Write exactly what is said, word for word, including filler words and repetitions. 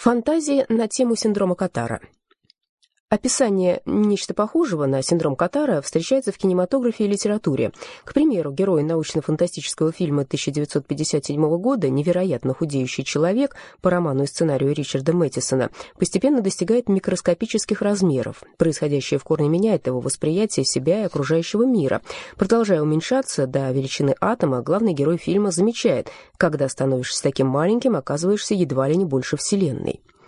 Фантазии на тему синдрома Катара. Описание нечто похожего на синдром Катара встречается в кинематографе и литературе. К примеру, герой научно-фантастического фильма тысяча девятьсот пятьдесят седьмого года «Невероятно худеющий человек» по роману и сценарию Ричарда Мэттисона постепенно достигает микроскопических размеров. Происходящее в корне меняет его восприятие себя и окружающего мира. Продолжая уменьшаться до величины атома, главный герой фильма замечает: когда становишься таким маленьким, оказываешься едва ли не больше Вселенной.